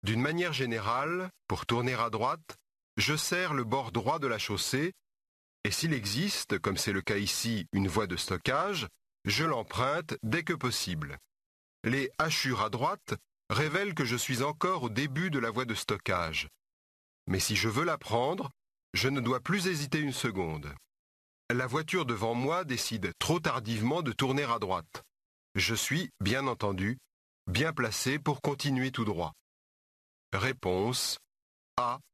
D'une manière générale, pour tourner à droite, je serre le bord droit de la chaussée et s'il existe, comme c'est le cas ici, une voie de stockage, je l'emprunte dès que possible. Les hachures à droite révèlent que je suis encore au début de la voie de stockage. Mais si je veux la prendre, je ne dois plus hésiter une seconde. La voiture devant moi décide trop tardivement de tourner à droite. Je suis, bien entendu, bien placé pour continuer tout droit. Réponse A.